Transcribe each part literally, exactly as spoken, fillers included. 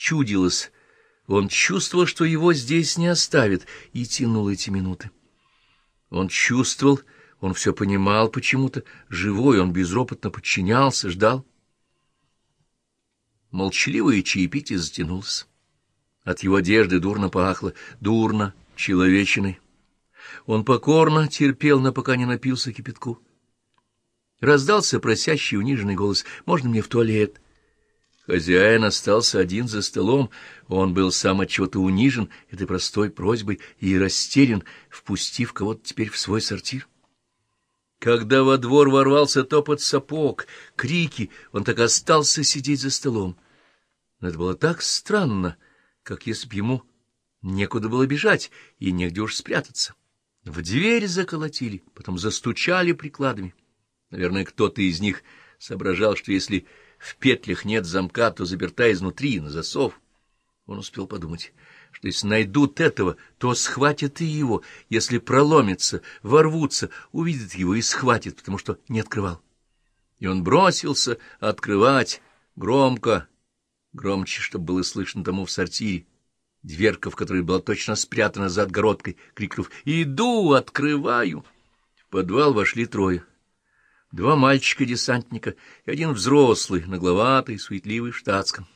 чудилось. Он чувствовал, что его здесь не оставят, и тянул эти минуты. Он чувствовал, он все понимал почему-то, живой, он безропотно подчинялся, ждал. Молчаливое чаепитие затянулось. От его одежды дурно пахло, дурно, человечиной. Он покорно терпел, но пока не напился кипятку. Раздался просящий униженный голос: «Можно мне в туалет?» Хозяин остался один за столом. Он был сам от чего-то унижен этой простой просьбой и растерян, впустив кого-то теперь в свой сортир. Когда во двор ворвался топот сапог, крики, он так остался сидеть за столом. Но это было так странно, как если б ему некуда было бежать и негде уж спрятаться. В дверь заколотили, потом застучали прикладами. Наверное, кто-то из них соображал, что если в петлях нет замка, то заперта изнутри, на засов. Он успел подумать, что если найдут этого, то схватят и его. Если проломятся, ворвутся, увидят его и схватят, потому что не открывал. И он бросился открывать громко, громче, чтобы было слышно тому в сортире, дверка в которой была точно спрятана за отгородкой, крикнув: «Иду, открываю!» В подвал вошли трое. Два мальчика-десантника и один взрослый, нагловатый, суетливый в штатском.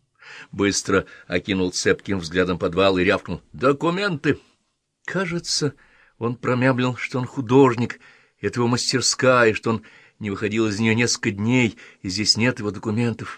Быстро окинул цепким взглядом подвал и рявкнул: «Документы!» Кажется, он промямлил, что он художник, это его мастерская, что он не выходил из нее несколько дней, и здесь нет его документов.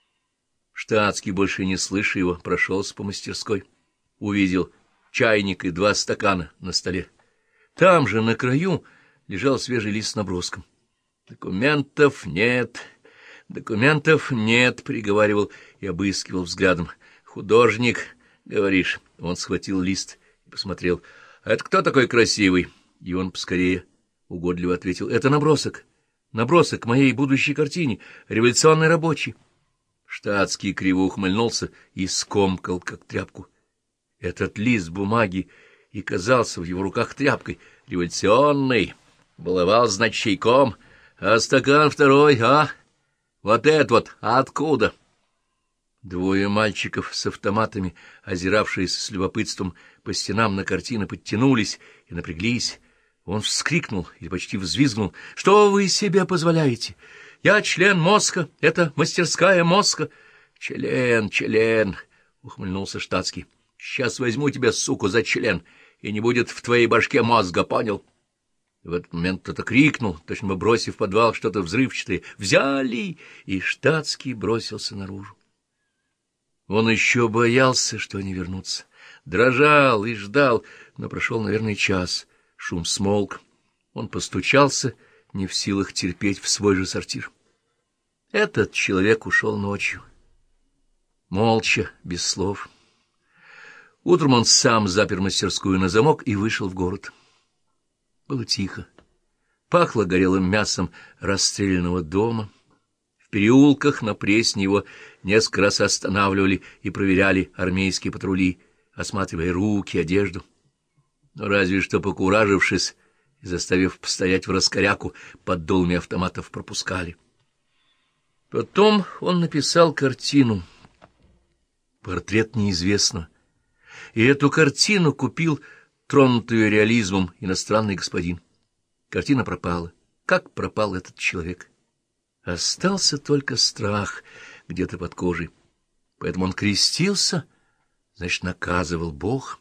Штатский, больше не слыша его, прошелся по мастерской. Увидел чайник и два стакана на столе. Там же, на краю, лежал свежий лист с наброском. «Документов нет, документов нет», — приговаривал и обыскивал взглядом. «Художник, говоришь?» Он схватил лист и посмотрел. «А это кто такой красивый?» И он поскорее угодливо ответил: «Это набросок, набросок к моей будущей картине, революционный рабочий». Штатский криво ухмыльнулся и скомкал, как тряпку. Этот лист бумаги и казался в его руках тряпкой. «Революционный, баловал, значит, чайком. А стакан второй, а? Вот это вот откуда?» Двое мальчиков с автоматами, озиравшиеся с любопытством по стенам на картины, подтянулись и напряглись. Он вскрикнул или почти взвизгнул: «Что вы себе позволяете? Я член мозга, это мастерская мозга». «Член, член», — ухмыльнулся штатский. «Сейчас возьму тебя, суку, за член, и не будет в твоей башке мозга, понял?» В этот момент кто-то крикнул, точно бы бросив в подвал что-то взрывчатое: «Взяли!» И штатский бросился наружу. Он еще боялся, что они вернутся. Дрожал и ждал, но прошел, наверное, час. Шум смолк. Он постучался, не в силах терпеть, в свой же сортир. Этот человек ушел ночью. Молча, без слов. Утром он сам запер мастерскую на замок и вышел в город. Было тихо. Пахло горелым мясом расстрелянного дома. В переулках на Пресне его несколько раз останавливали и проверяли армейские патрули, осматривая руки, одежду. Но разве что покуражившись и заставив постоять в раскоряку, под дулами автоматов пропускали. Потом он написал картину, портрет неизвестного, и эту картину купил тронутую реализмом иностранный господин. Картина пропала. Как пропал этот человек? Остался только страх где-то под кожей. Поэтому он крестился, значит, наказывал Бог.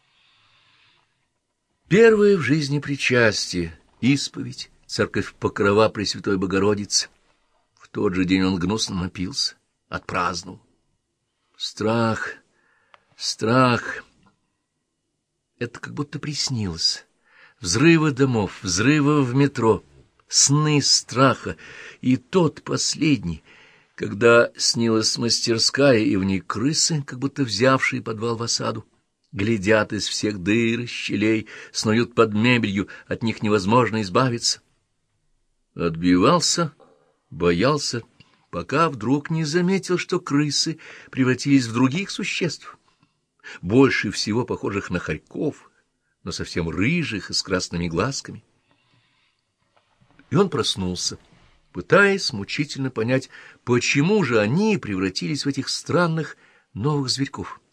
Первое в жизни причастие, исповедь, церковь Покрова Пресвятой Богородицы. В тот же день он гнусно напился, отпраздновал. Страх, страх. Это как будто приснилось. Взрывы домов, взрывы в метро, сны страха. И тот последний, когда снилась мастерская, и в ней крысы, как будто взявшие подвал в осаду, глядят из всех дыр, щелей, снуют под мебелью, от них невозможно избавиться. Отбивался, боялся, пока вдруг не заметил, что крысы превратились в других существ, больше всего похожих на хорьков, но совсем рыжих и с красными глазками. И он проснулся, пытаясь мучительно понять, почему же они превратились в этих странных новых зверьков.